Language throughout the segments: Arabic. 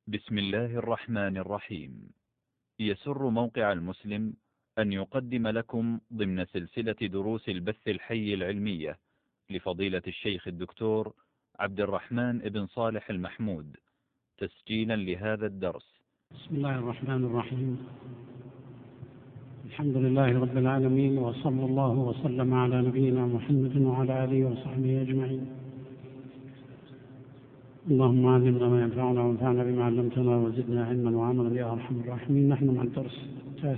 بسم الله الرحمن الرحيم. يسر موقع المسلم أن يقدم لكم ضمن سلسلة دروس البث الحي العلمية لفضيلة الشيخ الدكتور عبد الرحمن بن صالح المحمود تسجيلا لهذا الدرس. بسم الله الرحمن الرحيم. الحمد لله رب العالمين، وصلى الله وسلم على نبينا محمد وعلى آله وصحبه أجمعين. اللهم علمنا ما ينفعنا وانفعنا بما علمتنا وزدنا علما وعملا يا أرحم الراحمين. نحن مع الدرس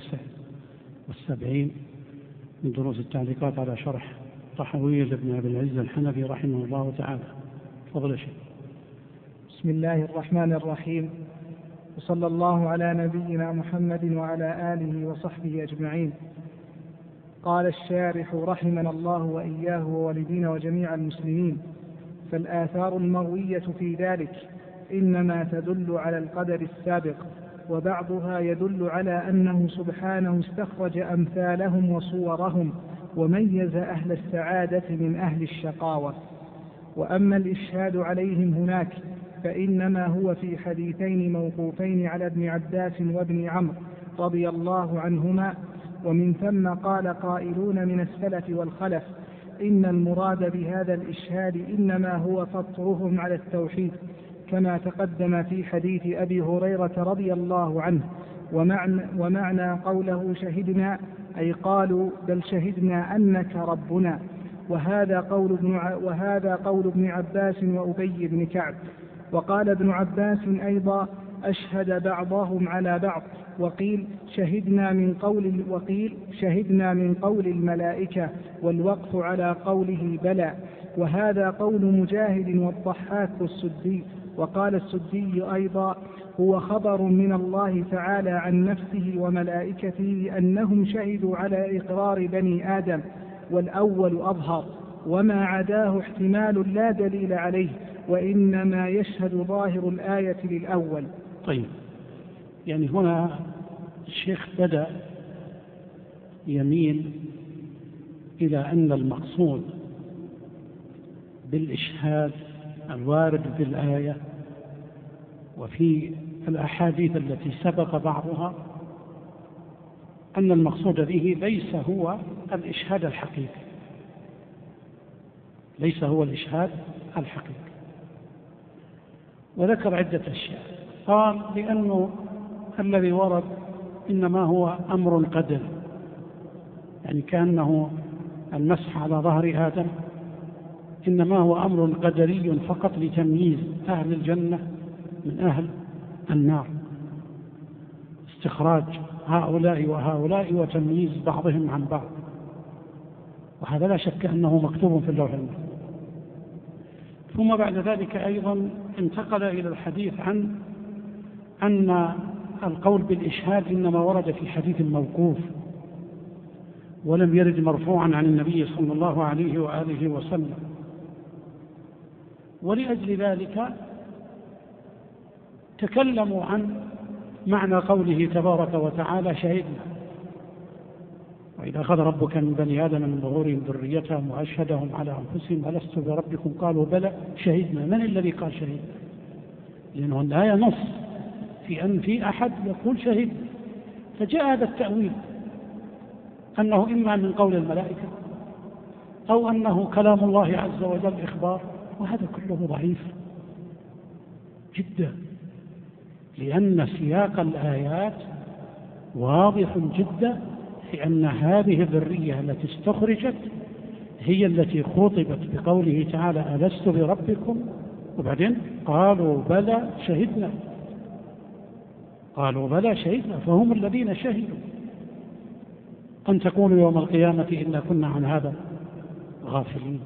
79 من دروس التعليقات على شرح طحاوية لابن أبي العز الحنفي رحمه الله تعالى. تفضل يا شيخ. بسم الله الرحمن الرحيم، وصلى الله على نبينا محمد وعلى آله وصحبه أجمعين. قال الشارح رحمنا الله وإياه ووالدينا وجميع المسلمين: فالآثار المروية في ذلك إنما تدل على القدر السابق، وبعضها يدل على أنه سبحانه استخرج أمثالهم وصورهم وميز أهل السعادة من أهل الشقاوة. وأما الإشهاد عليهم هناك فإنما هو في حديثين موقوفين على ابن عباس وابن عمرو رضي الله عنهما، ومن ثم قال قائلون من السلف والخلف إن المراد بهذا الإشهاد إنما هو فطرهم على التوحيد، كما تقدم في حديث أبي هريرة رضي الله عنه. ومعنى قوله شهدنا أي قالوا بل شهدنا أنك ربنا. وهذا قول ابن عباس وأبي بن كعب. وقال ابن عباس أيضا: أشهد بعضهم على بعض، وقيل شهدنا من قول الملائكة، والوقف على قوله بلى. وهذا قول مجاهد والضحاك والسدي. وقال السدي أيضا: هو خبر من الله تعالى عن نفسه وملائكته أنهم شهدوا على إقرار بني آدم، والأول أظهر، وما عداه احتمال لا دليل عليه، وإنما يشهد ظاهر الآية للأول. طيب، يعني هنا الشيخ بدأ يميل إلى أن المقصود بالإشهاد الوارد في الآية وفي الأحاديث التي سبق بعضها أن المقصود به ليس هو الإشهاد الحقيقي، ليس هو الإشهاد الحقيقي. وذكر عدة أشياء. قال لأنه الذي ورد إنما هو أمر قدري، يعني كأنه المسح على ظهر آدم إنما هو أمر قدري فقط لتمييز أهل الجنة من أهل النار، استخراج هؤلاء وهؤلاء وتمييز بعضهم عن بعض، وهذا لا شك أنه مكتوب في اللوح المحفوظ. ثم بعد ذلك أيضا انتقل إلى الحديث عن أن القول بالإشهاد إنما ورد في حديث موقوف ولم يرد مرفوعا عن النبي صلى الله عليه وآله وسلم. ولأجل ذلك تكلموا عن معنى قوله تبارك وتعالى شهدنا، وإذا أخذ ربك من بني آدم من ظهورهم ذريتهم وأشهدهم على أنفسهم ألست بربكم قالوا بلى شهدنا. من الذي قال شهدنا؟ لأنه الآية نص في أن في أحد يقول شهدنا، فجاء هذا التأويل أنه إما من قول الملائكة أو أنه كلام الله عز وجل إخبار، وهذا كله ضعيف جدا، لأن سياق الآيات واضح جدا في أن هذه الذرية التي استخرجت هي التي خاطبت بقوله تعالى ألست بربكم، وبعدين قالوا بلى شهدنا، قالوا بلى شهدنا، فهم الذين شهدوا أن تقولوا يوم القيامة إنا كنا عن هذا غافلين.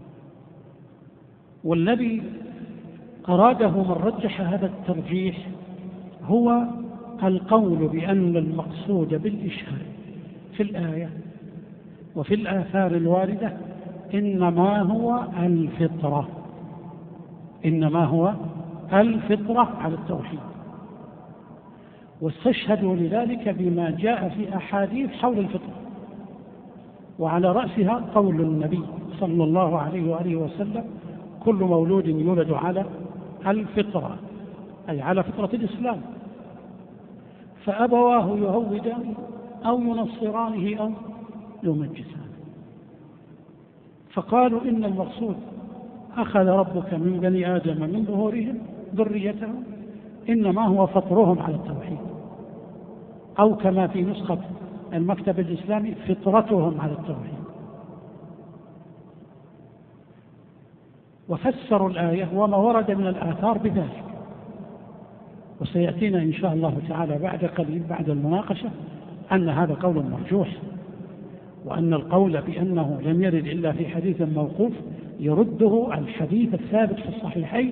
والذي أراده من رجح هذا الترجيح هو القول بأن المقصود بالإشهاد في الآية وفي الآثار الواردة إنما هو الفطرة، إنما هو الفطرة على التوحيد. واستشهدوا لذلك بما جاء في أحاديث حول الفطرة، وعلى رأسها قول النبي صلى الله عليه وآله وسلم: كل مولود يولد على الفطرة أي على فطرة الإسلام، فأبواه يهودان أو ينصرانه أو يمجسانه. فقالوا إن المقصود أخذ ربك من بني آدم من ظهورهم ذريتهم، إنما هو فطرهم على التوحيد، أو كما في نسخة المكتب الإسلامي فطرتهم على التوحيد. وفسروا الآية وما ورد من الآثار بذلك، وسيأتينا إن شاء الله تعالى بعد قليل بعد المناقشة أن هذا قول مرجوح، وأن القول بأنه لم يرد إلا في حديث موقوف يرده الحديث الثابت في الصحيحين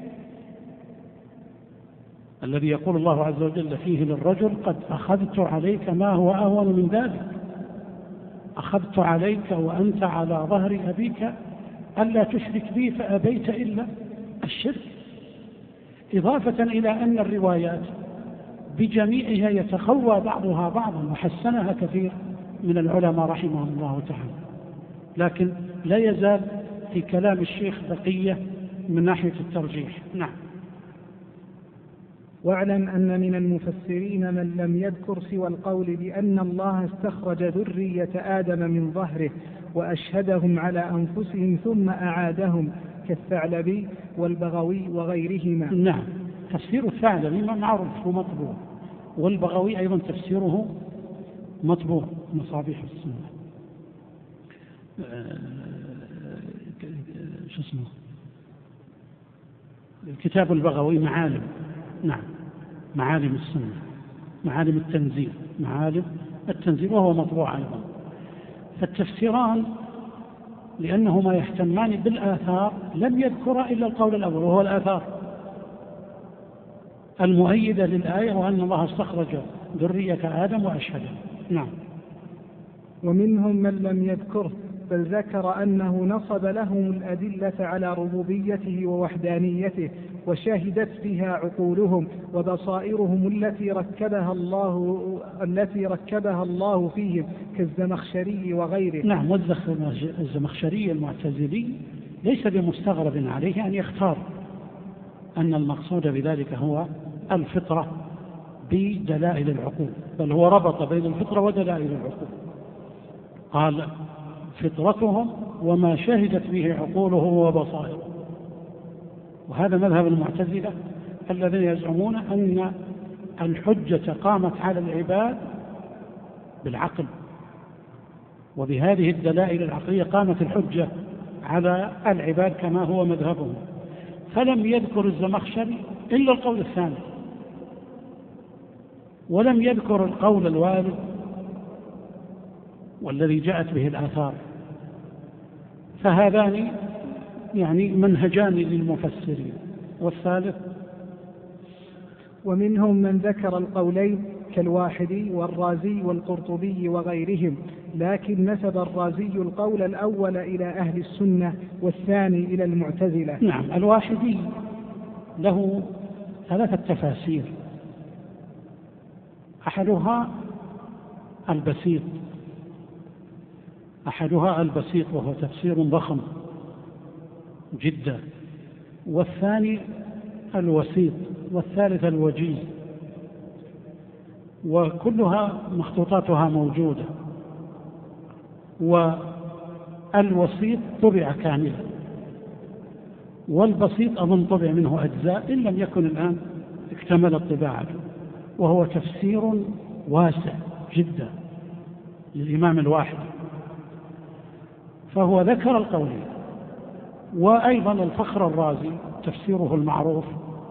الذي يقول الله عز وجل فيه للرجل: قد أخذت عليك ما هو أهون من ذلك، أخذت عليك وأنت على ظهر أبيك ألا تشرك بي فأبيت إلا الشرك، إضافة إلى أن الروايات بجميعها يتقوى بعضها بعضا وحسنها كثير من العلماء رحمهم الله تعالى، لكن لا يزال في كلام الشيخ بقية من ناحية الترجيح. نعم. واعلم أن من المفسرين من لم يذكر سوى القول بأن الله استخرج ذرية آدم من ظهره وأشهدهم على أنفسهم ثم أعادهم كالثعلبي والبغوي وغيرهما. نعم، تفسير الثعلبي معروف ومطبوع، والبغوي أيضا تفسيره مطبوع مصابيح السنة. شو اسمه الكتاب البغوي؟ معالم. نعم، معالم السنة، معالم التنزيل، معالم التنزيل، وهو مطبوع أيضا. فالتفسيران لأنهما يهتمان بالآثار لم يذكر إلا القول الأول، وهو الآثار المؤيدة للآية وأن الله استخرج ذرية آدم وأشهده. نعم. ومنهم من لم يذكره بل ذكر أنه نصب لهم الأدلة على ربوبيته ووحدانيته وشهدت بها عقولهم وبصائرهم التي ركبها الله فيهم كالزمخشري وغيره. نعم، والزمخشري المعتزلي ليس بمستغرب عليه أن يختار أن المقصود بذلك هو الفطرة بدلائل العقول، بل هو ربط بين الفطرة ودلائل العقول، قال فطرتهم وما شهدت به عقولهم وبصائرهم. وهذا مذهب المعتزلة الذين يزعمون أن الحجة قامت على العباد بالعقل، وبهذه الدلائل العقلية قامت الحجة على العباد كما هو مذهبهم. فلم يذكر الزمخشري إلا القول الثاني، ولم يذكر القول الوارد والذي جاءت به الآثار. فهذان يعني منهجان للمفسرين. والثالث: ومنهم من ذكر القولين كالواحدي والرازي والقرطبي وغيرهم، لكن نسب الرازي القول الأول إلى أهل السنة والثاني إلى المعتزلة. نعم، الواحدي له ثلاثة تفاسير، أحدها البسيط وهو تفسير ضخم جدا، والثاني الوسيط، والثالث الوجيز، وكلها مخطوطاتها موجودة. والوسيط طبع كاملا، والبسيط أظن طبع منه أجزاء إن لم يكن الآن اكتملت طباعته، وهو تفسير واسع جدا للإمام الواحد. فهو ذكر القولين. وأيضا الفخر الرازي تفسيره المعروف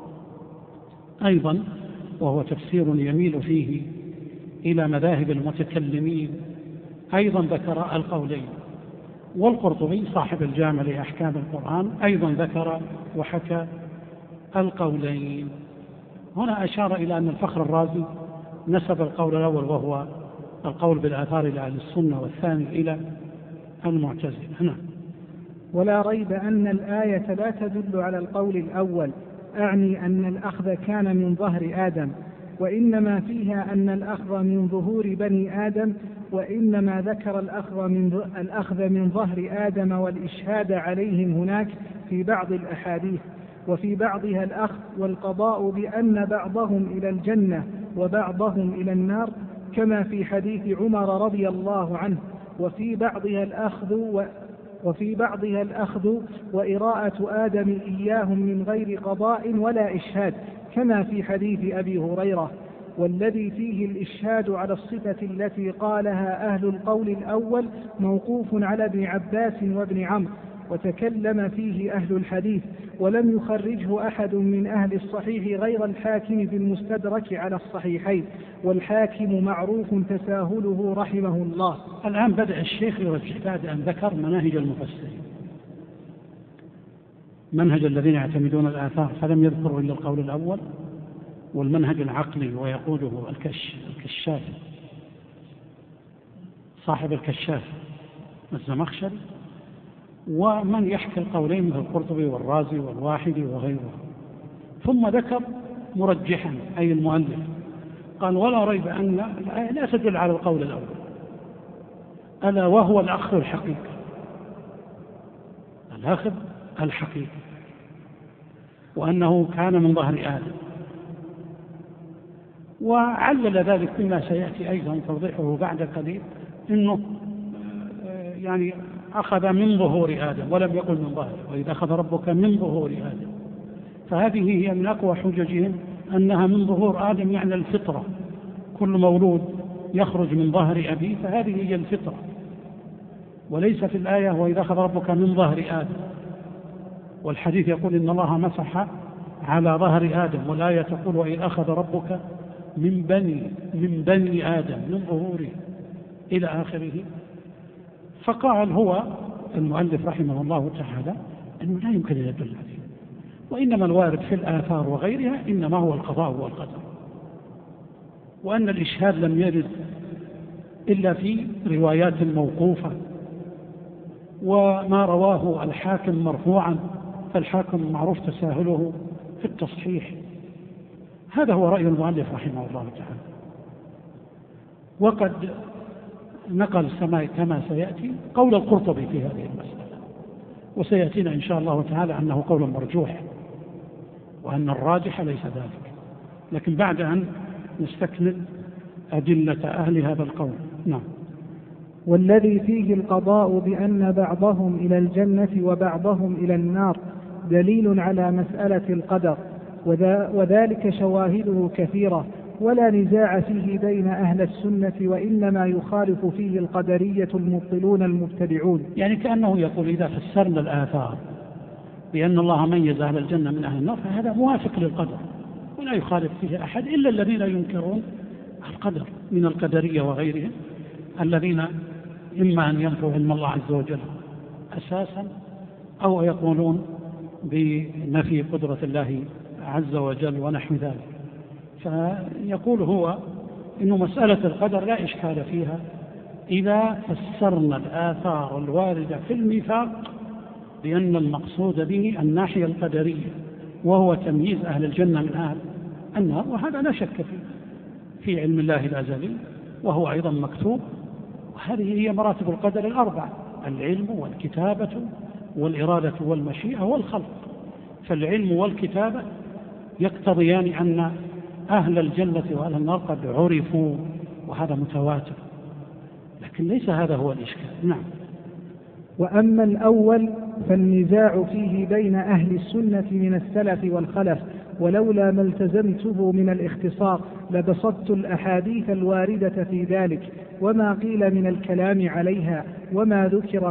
أيضا، وهو تفسير يميل فيه إلى مذاهب المتكلمين، أيضا ذكر القولين. والقرطبي صاحب الجامع لأحكام القرآن أيضا ذكر وحكى القولين. هنا أشار إلى أن الفخر الرازي نسب القول الأول وهو القول بالآثار إلى أهل السنة، والثاني إلى المعتزلة. نعم. ولا ريب أن الآية لا تدل على القول الأول، أعني أن الأخذ كان من ظهر آدم، وإنما فيها أن الأخذ من ظهور بني آدم، وإنما ذكر الأخذ من ظهر آدم والإشهاد عليهم هناك في بعض الأحاديث، وفي بعضها الأخذ والقضاء بأن بعضهم إلى الجنة وبعضهم إلى النار كما في حديث عمر رضي الله عنه، وفي بعضها الأخذ وإراءة آدم إياهم من غير قضاء ولا إشهاد كما في حديث أبي هريرة، والذي فيه الإشهاد على الصفة التي قالها أهل القول الأول موقوف على ابن عباس وابن عمرو، وتكلم فيه أهل الحديث ولم يخرجه أحد من أهل الصحيح غير الحاكم في المستدرك على الصحيحين، والحاكم معروف تساهله رحمه الله. الآن بدأ الشيخ يرجح بعد أن ذكر مناهج المفسرين، منهج الذين يعتمدون الآثار، فلم يذكروا إلا القول الأول والمنهج العقلي ويقوله الكشاف صاحب الكشاف الزمخشري، ومن يحكي القولين مثل القرطبي والرازي والواحدي وغيره. ثم ذكر مرجحا أي المؤلف، قال ولا ريب أن الآية لا تدل على القول الأول، ألا وهو الأخذ الحقيقي، الأخذ الحقيقي، وأنه كان من ظهر آدم، وعلل ذلك بما سيأتي أيضا توضيحه بعد قليل، أنه يعني أخذ من ظهور آدم ولم يقل من ظهره، وإذا أخذ ربك من ظهور آدم، فهذه هي من أقوى حججهم أنها من ظهور آدم، يعني الفطرة، كل مولود يخرج من ظهر أبيه فهذه هي الفطرة، وليس في الآية وإذا أخذ ربك من ظهر آدم، والحديث يقول إن الله مسح على ظهر آدم، والآية تقول وإذا أخذ ربك من بني آدم من ظهوره إلى آخره. فقال هو المؤلف رحمه الله تعالى أنه لا يمكن أن يدل عليه، وإنما الوارد في الآثار وغيرها إنما هو القضاء والقدر، وأن الإشهاد لم يرد إلا في روايات موقوفة، وما رواه الحاكم مرفوعا فالحاكم معروف تساهله في التصحيح. هذا هو رأي المؤلف رحمه الله تعالى، وقد نقل كما سيأتي قول القرطبي في هذه المسألة، وسيأتينا إن شاء الله تعالى أنه قول مرجوح، وأن الراجح ليس ذلك، لكن بعد أن نستكمل أدلة أهل هذا القول. نعم. والذي فيه القضاء بأن بعضهم إلى الجنة وبعضهم إلى النار دليل على مسألة القدر، وذلك شواهده كثيرة ولا نزاع فيه بين أهل السنة، وإنما يخالف فيه القدرية المبطلون المبتدعون. يعني كأنه يقول إذا فسرنا الآثار بأن الله ميز أهل الجنة من أهل النار فهذا موافق للقدر، ولا يخالف فيه أحد إلا الذين ينكرون القدر من القدرية وغيرهم، الذين إما أن ينفوا علم الله عز وجل أساسا، أو يقولون بنفي قدرة الله عز وجل ونحو ذلك. فيقول هو إنه مسألة القدر لا إشكال فيها إذا فسرنا الآثار الواردة في الميثاق بأن المقصود به الناحية القدرية، وهو تمييز أهل الجنة من أهل النار، وهذا لا شك فيه في علم الله الأزلي، وهو أيضا مكتوب. وهذه هي مراتب القدر الأربعة: العلم والكتابة والإرادة والمشيئة والخلق. فالعلم والكتابة يقتضيان أن أهل الجنة وأهل النار قد عرفوا، وهذا متواتر، لكن ليس هذا هو الإشكال. نعم. وأما الأول فالنزاع فيه بين أهل السنة من السلف والخلف، ولولا ما التزمته من الاختصار لبسطت الأحاديث الواردة في ذلك وما قيل من الكلام عليها وما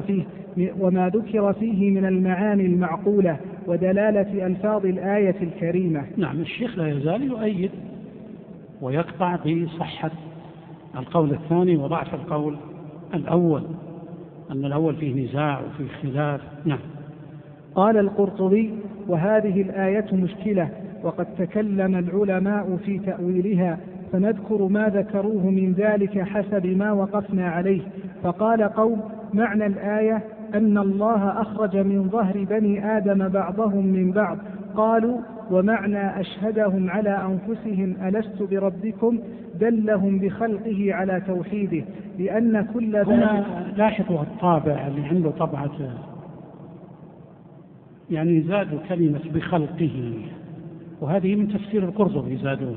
ذكر فيه من المعاني المعقولة ودلالة ألفاظ الآية الكريمة. نعم. الشيخ لا يزال يؤيد ويقطع بصحة القول الثاني وضعف القول الأول، أن الأول فيه نزاع وفيه خلاف. نعم. قال القرطبي: وهذه الآية مشكلة، وقد تكلم العلماء في تأويلها، فنذكر ما ذكروه من ذلك حسب ما وقفنا عليه. فقال قوم: معنى الآية أن الله أخرج من ظهر بني آدم بعضهم من بعض. قالوا: ومعنى أشهدهم على أنفسهم ألست بربكم دلهم بخلقه على توحيده، لأن كل هنا لاحظوا الطابع اللي عنده طبعة يعني زادوا كلمة بخلقه، وهذه من تفسير القرطبي، زادوها،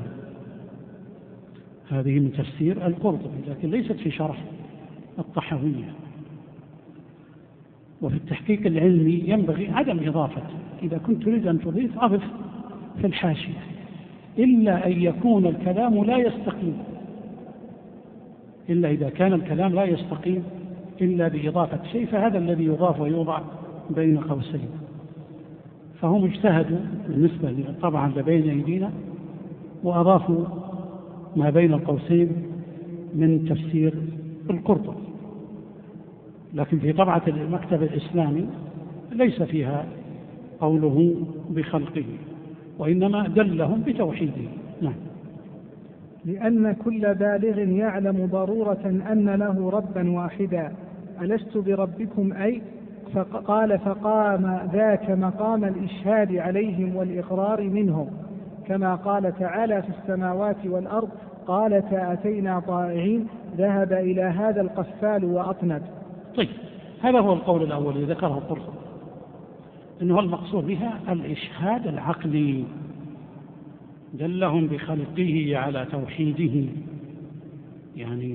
هذه من تفسير القرطبي لكن ليست في شرح الطحاوية. وفي التحقيق العلمي ينبغي عدم إضافة، إذا كنت تريد أن تضيف أضف في الحاشية، إلا أن يكون الكلام لا يستقيم، إلا إذا كان الكلام لا يستقيم إلا بإضافة شيء، فهذا الذي يضاف ويوضع بين قوسين. فهم اجتهدوا بالنسبة طبعا لبين أيدينا وأضافوا ما بين القوسين من تفسير القرطبي، لكن في طبعة المكتب الإسلامي ليس فيها قوله بخلقه، وإنما دلهم بتوحيده. نعم. لأن كل بالغ يعلم ضرورة أن له ربا واحدا، ألست بربكم أي؟ فقال فقام ذاك مقام الإشهاد عليهم والإقرار منهم، كما قال تعالى في السماوات والأرض قالتا أتينا طائعين ذهب إلى هذا القفال وأطند. طيب، هذا هو القول الأول الذي ذكره القرطبي، إنه المقصود بها الإشهاد العقلي، دلهم بخلقه على توحيده، يعني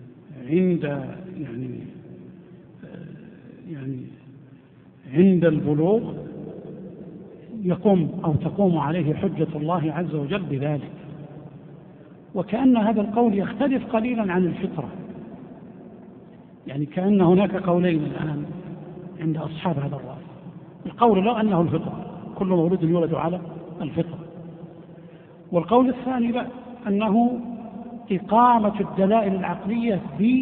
عند البلوغ يقوم أو تقوم عليه حجة الله عز وجل بذلك. وكأن هذا القول يختلف قليلا عن الفطرة، يعني كأن هناك قولين الآن عند أصحاب هذا الرأي. القول لا أنه الفطرة، كل مولود يولد على الفطرة، والقول الثاني لا، أنه إقامة الدلائل العقلية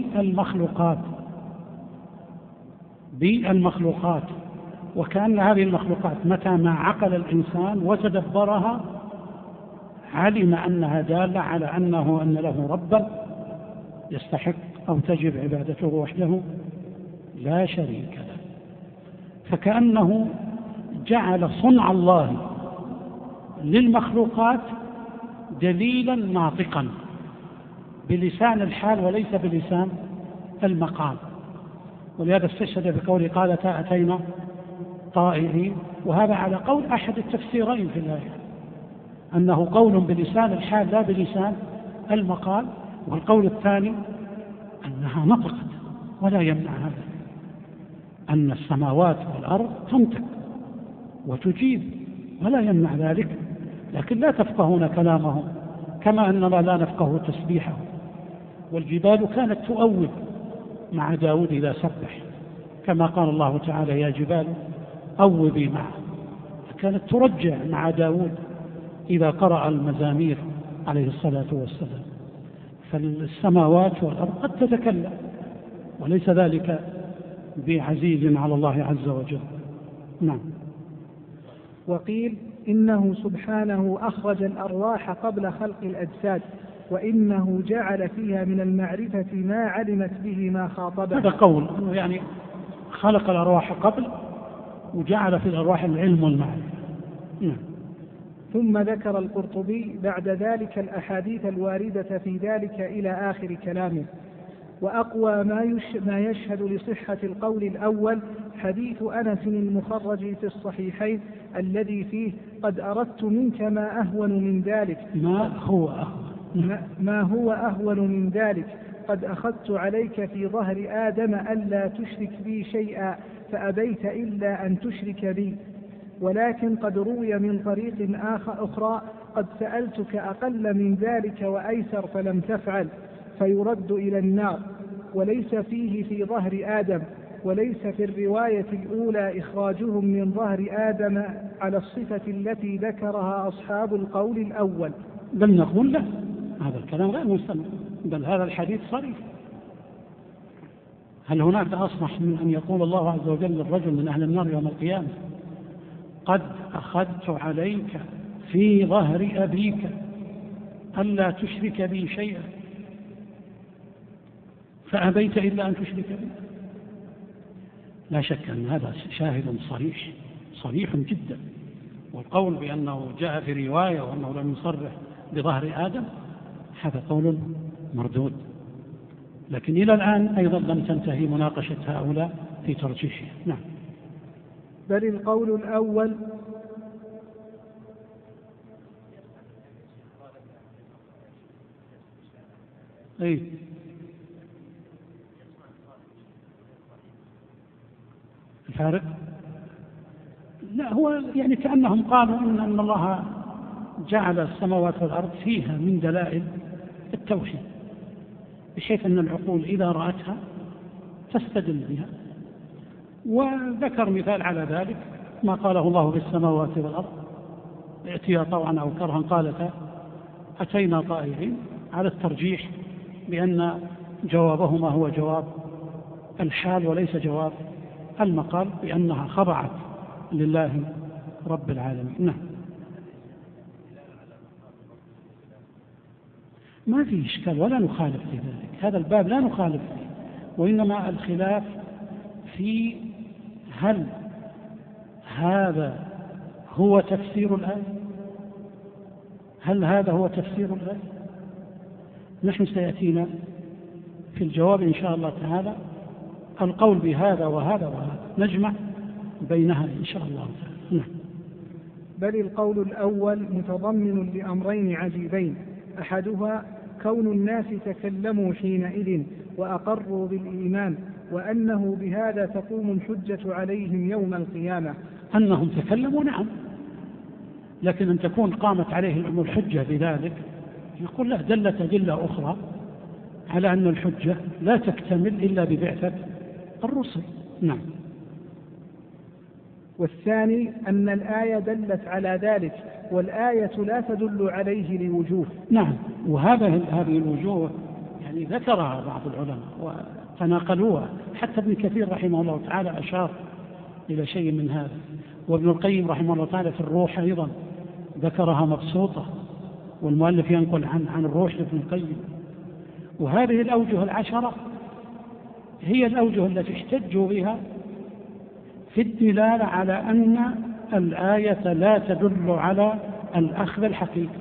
بالمخلوقات، وكأن هذه المخلوقات متى ما عقل الإنسان وتدبرها علم أنها دالة على أن له ربا يستحق أو تجب عبادته وحده لا شريك له. فكأنه جعل صنع الله للمخلوقات دليلا ناطقا بلسان الحال وليس بلسان المقام، ولهذا استشهد بقوله قالتا أتينا طائعين، وهذا على قول أحد التفسيرين في الآية، أنه قول بلسان الحال لا بلسان المقال، والقول الثاني أنها نطقت، ولا يمنع هذا أن السماوات والأرض تنطق وتجيب، ولا يمنع ذلك، لكن لا تفقهون كلامهم كما أننا لا نفقه تسبيحه. والجبال كانت تؤوب مع داود إذا سبح، كما قال الله تعالى يا جبال أوبي معه، كانت ترجع مع داود إذا قرأ المزامير عليه الصلاة والسلام. فالسماوات والأرض قد تتكلم، وليس ذلك بعزيز على الله عز وجل. نعم. وقيل إنه سبحانه أخرج الأرواح قبل خلق الأجساد، وإنه جعل فيها من المعرفة ما علمت به ما خاطبه. هذا قول، يعني خلق الأرواح قبل وجعل في الأرواح العلم والمعرفة. نعم. ثم ذكر القرطبي بعد ذلك الأحاديث الواردة في ذلك إلى آخر كلامه. وأقوى ما يشهد لصحة القول الأول حديث أنس المخرج في الصحيحين الذي فيه قد أردت منك ما أهون من ذلك. ما هو أهون من ذلك قد أخذت عليك في ظهر آدم ألا تشرك بي شيئا فأبيت إلا أن تشرك بي. ولكن قد روي من طريق أخرى قد سألتك أقل من ذلك وأيسر فلم تفعل فيرد إلى النار، وليس فيه في ظهر آدم، وليس في الرواية الأولى إخراجهم من ظهر آدم على الصفة التي ذكرها أصحاب القول الأول. بل نقول لا، هذا الكلام غير مستمع، بل هذا الحديث صريح. هل هناك أصنع من أن يقول الله عز وجل للرجل من أهل النار يوم القيامة قد أخذت عليك في ظهر أبيك ألا تشرك بي شيئا فأبيت إلا أن تشرك بي؟ لا شك أن هذا شاهد صريح جدا. والقول بأنه جاء في رواية وأنه لم يصرح بظهر آدم هذا قول مردود. لكن إلى الآن أيضا لم تنتهي مناقشة هؤلاء في ترجيحه. نعم. بل القول الأول الفارق. لا، هو يعني كأنهم قالوا إن الله جعل السماوات والأرض فيها من دلائل التوحيد، بحيث أن العقول إذا رأتها تستدل بها. وذكر مثال على ذلك ما قاله الله في السماوات والأرض، ائتيا طوعا أو كرها قالتا أتينا طائعين، على الترجيح بأن جوابهما هو جواب الحال وليس جواب المقال، بأنها خضعت لله رب العالمين. نعم، ما في إشكال ولا نخالف في ذلك، هذا الباب لا نخالف فيه، وإنما الخلاف في هل هذا هو تفسير الآية، هل هذا هو تفسير الآية. نحن سيأتينا في الجواب إن شاء الله تعالى القول بهذا وهذا وهذا، نجمع بينها إن شاء الله تعالى. نعم. بل القول الأول متضمن لأمرين عجيبين، أحدها كون الناس تكلموا حينئذ وأقروا بالإيمان، وأنه بهذا تقوم الحجة عليهم يوم القيامة. أنهم تكلموا نعم، لكن أن تكون قامت عليهم الحجة بذلك، يقول له دلت أدلة أخرى على أن الحجة لا تكتمل إلا ببعثة الرسل. نعم. والثاني أن الآية دلت على ذلك، والآية لا تدل عليه لوجوه. نعم، هذه الوجوه يعني ذكرها بعض العلماء وتناقلوها، حتى ابن كثير رحمه الله تعالى أشار إلى شيء من هذا، وابن القيم رحمه الله تعالى في الروح أيضا ذكرها مبسوطة، والمؤلف ينقل عن الروح لابن القيم. وهذه الأوجه العشرة هي الأوجه التي احتجوا بها في الدلالة على أن الآية لا تدل على الأخذ الحقيقي،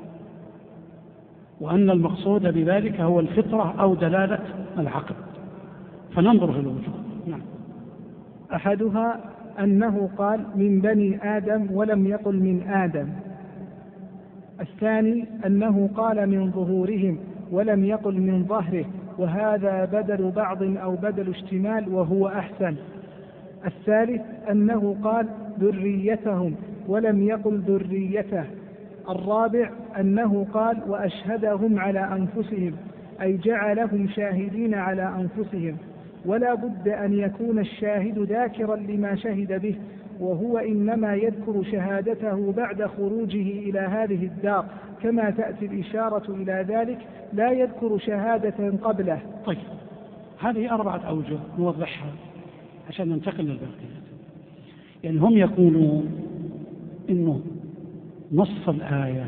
وأن المقصود بذلك هو الفطرة أو دلالة العقل. فننظر في الوجوه. نعم. أحدها أنه قال من بني آدم ولم يقل من آدم. الثاني أنه قال من ظهورهم ولم يقل من ظهره، وهذا بدل بعض أو بدل اشتمال وهو أحسن. الثالث أنه قال ذريتهم ولم يقل ذريته. الرابع أنه قال وأشهدهم على أنفسهم، أي جعلهم شاهدين على أنفسهم، ولا بد أن يكون الشاهد ذاكرا لما شهد به، وهو إنما يذكر شهادته بعد خروجه إلى هذه الدار، كما تأتي الإشارة إلى ذلك، لا يذكر شهادة قبله. طيب، هذه 4 أوجه نوضحها عشان ننتقل للباقيات. يعني هم يقولون إنه نص الآية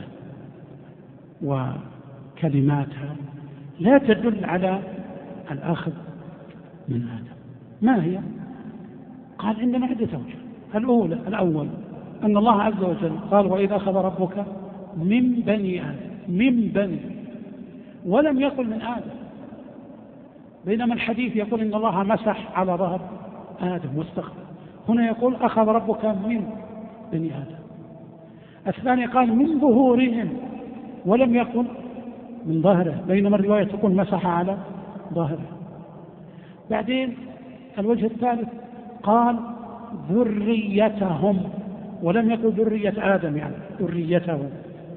وكلماتها لا تدل على الأخذ من آدم. ما هي؟ قال عندنا عدة أوجه. الأول أن الله عز وجل قال وإذا أخذ ربك من بني آدم، من بني، ولم يقل من آدم، بينما الحديث يقول إن الله مسح على ظهر آدم واستغفر. هنا يقول أخذ ربك من بني آدم. الثاني قال من ظهورهم ولم يقل من ظهره، بينما الرواية تقول مسح على ظهره. بعدين الوجه الثالث قال ذريتهم ولم يقل ذرية آدم، يعني ذريتهم.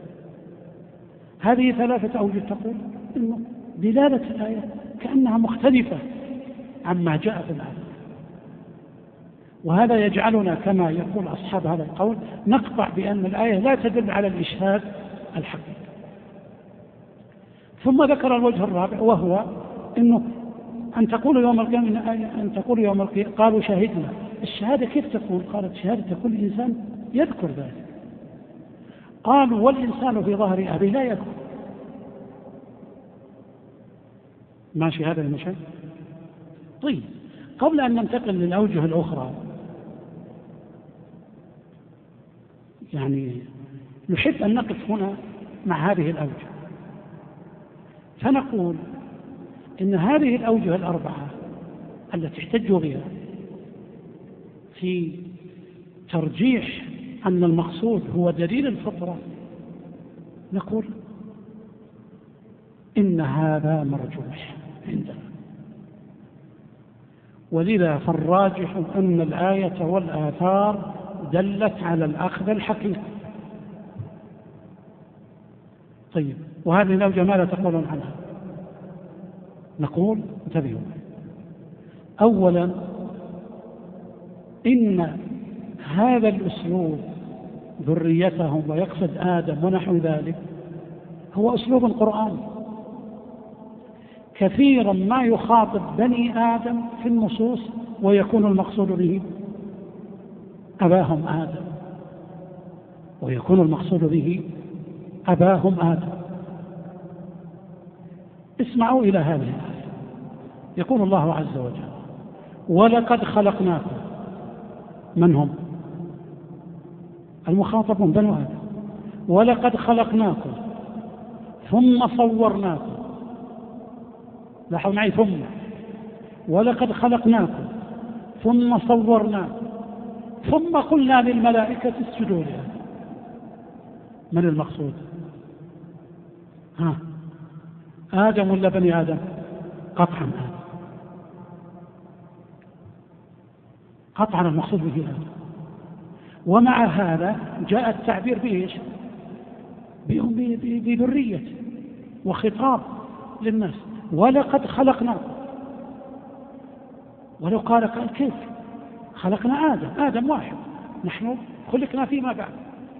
هذه 3 أوجه تقول إنه دلالة الآية كأنها مختلفة عما جاء في الآية، وهذا يجعلنا كما يقول أصحاب هذا القول نقطع بأن الآية لا تدل على الإشهاد الحقيقي. ثم ذكر الوجه الرابع، وهو إنه أن تقول يوم القيامة، أن تقول يوم القيامة قالوا شهدنا. الشهادة كيف تكون؟ قالت شهادة كل إنسان يذكر ذلك. قالوا والإنسان في ظهر أبيه لا يذكر. ماشي هذا المشهد؟ طيب، قبل أن ننتقل للأوجه الأخرى، يعني نحب أن نقف هنا مع هذه الأوجه، فنقول إن هذه الأوجه 4 التي احتجوا بها في ترجيح أن المقصود هو دليل الفطرة، نقول إن هذا مرجوح عندنا، ولذا فالراجح أن الآية والآثار دلت على الأخذ الحقيقي. طيب، وهذه الأوجه ماذا تقولون عنها؟ نقول انتبهوا، أولا إن هذا الأسلوب ذريتهم ويقصد آدم ونحو ذلك هو أسلوب قرآني، كثيرا ما يخاطب بني آدم في النصوص ويكون المقصود به أباهم آدم، ويكون المقصود به أباهم آدم. اسمعوا إلى هذه الآية، يقول الله عز وجل: ولقد خلقناكم. من هم؟ المخاطبون بنو آدم. ولقد خلقناكم ثم صورناكم. لاحظوا معي، ثم، ولقد خلقناكم ثم صورناكم ثم قلنا للملائكة اسجدوا لآدم. من المقصود؟ آدم ولا بني آدم؟ قطعا آدم، قطعا المقصود به آدم. ومع هذا جاء التعبير بإيش؟ بذرية وخطاب للناس. ولقد خلقناكم، ولو قال كيف خلقنا آدم واحد، نحن خلقنا فيما بعد،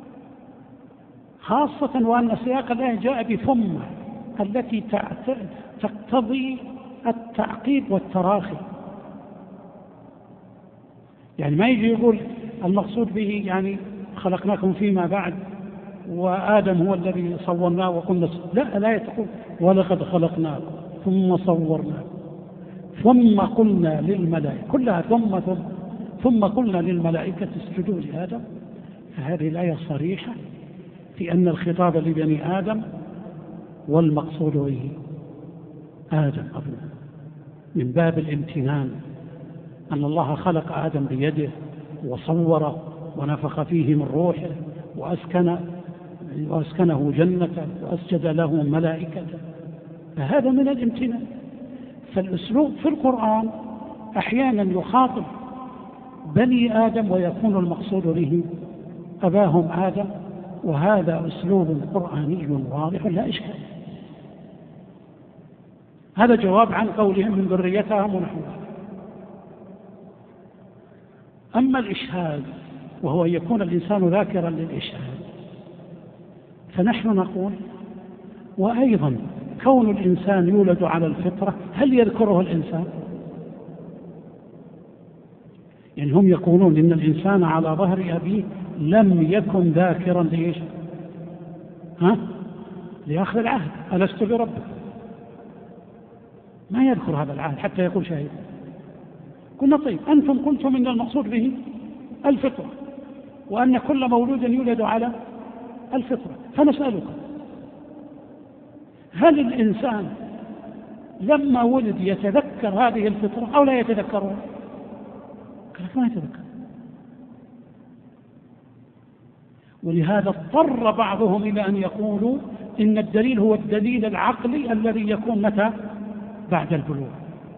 خاصة وأن سياق الآية جاء بثم التي تقتضي التعقيب والتراخي. يعني ما يجي يقول المقصود به يعني خلقناكم فيما بعد وآدم هو الذي صورناه وقلنا، لا، الآية تقول ولقد خلقناكم ثم صورناكم ثم قلنا للملائكة، كلها ثم قلنا للملائكة اسجدوا لآدم. فهذه الآية صريحة في أن الخطاب لبني آدم والمقصود به آدم أبوه، من باب الامتنان أن الله خلق آدم بيده وصوره ونفخ فيه من روحه وأسكنه جنته وأسجد له ملائكته، فهذا من الامتنان. فالأسلوب في القرآن أحيانا يخاطب بني آدم ويكون المقصود به أباهم آدم، وهذا أسلوب قرآني واضح لا إشكال. هذا جواب عن قولهم من ذريتهم ونحوها. أما الإشهاد وهو أن يكون الإنسان ذاكرا للإشهاد، فنحن نقول وأيضا كون الإنسان يولد على الفطرة، هل يذكره الإنسان؟ يعني هم يقولون إن الإنسان على ظهر أبيه لم يكن ذاكرا لإيش؟ لأخذ العهد، ألست بربك؟ ما يذكر هذا العهد حتى يقول شهيد. قلنا طيب، أنتم قلتم إن المقصود به الفطرة، وأن كل مولود يولد على الفطرة، فنسألك هل الإنسان لما ولد يتذكر هذه الفطرة أو لا يتذكرها؟ قالت ما يتذكر. ولهذا اضطر بعضهم إلى أن يقولوا إن الدليل هو الدليل العقلي الذي يكون متى؟ بعد البلوغ.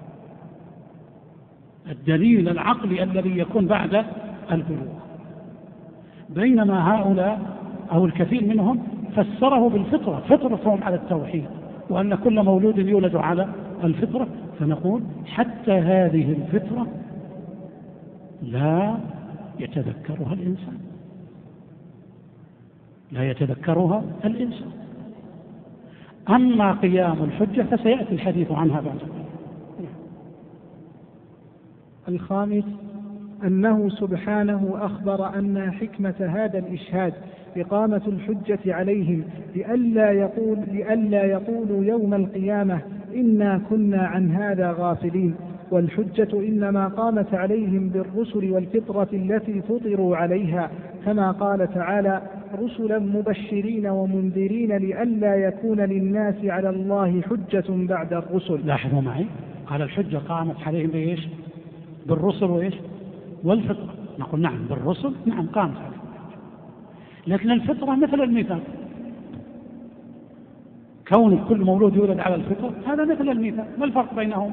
الدليل العقلي الذي يكون بعد البلوغ، بينما هؤلاء أو الكثير منهم فسره بالفطرة، فطرتهم على التوحيد، وأن كل مولود يولد على الفطرة. فنقول حتى هذه الفطرة لا يتذكرها الإنسان، لا يتذكرها الإنسان. أما قيام الحجة فسيأتي الحديث عنها بعد. الخامس أنه سبحانه أخبر أن حكمة هذا الإشهاد إقامة الحجة عليهم لئلا يقولوا يوم القيامة إنا كنا عن هذا غافلين. والحجة إنما قامت عليهم بالرسل والفطرة التي فطروا عليها، كما قال تعالى: رسلا مبشرين ومنذرين لئلا يكون للناس على الله حجة بعد الرسل. لاحظوا معي، قال الحجة قامت عليهم بإيش؟ بالرسل وإيش؟ والفطرة. نقول نعم بالرسل نعم قامت عليهم، لكن الفطرة مثل الميثاق، كون كل مولود يولد على الفطرة هذا مثل الميثاق، ما الفرق بينهم؟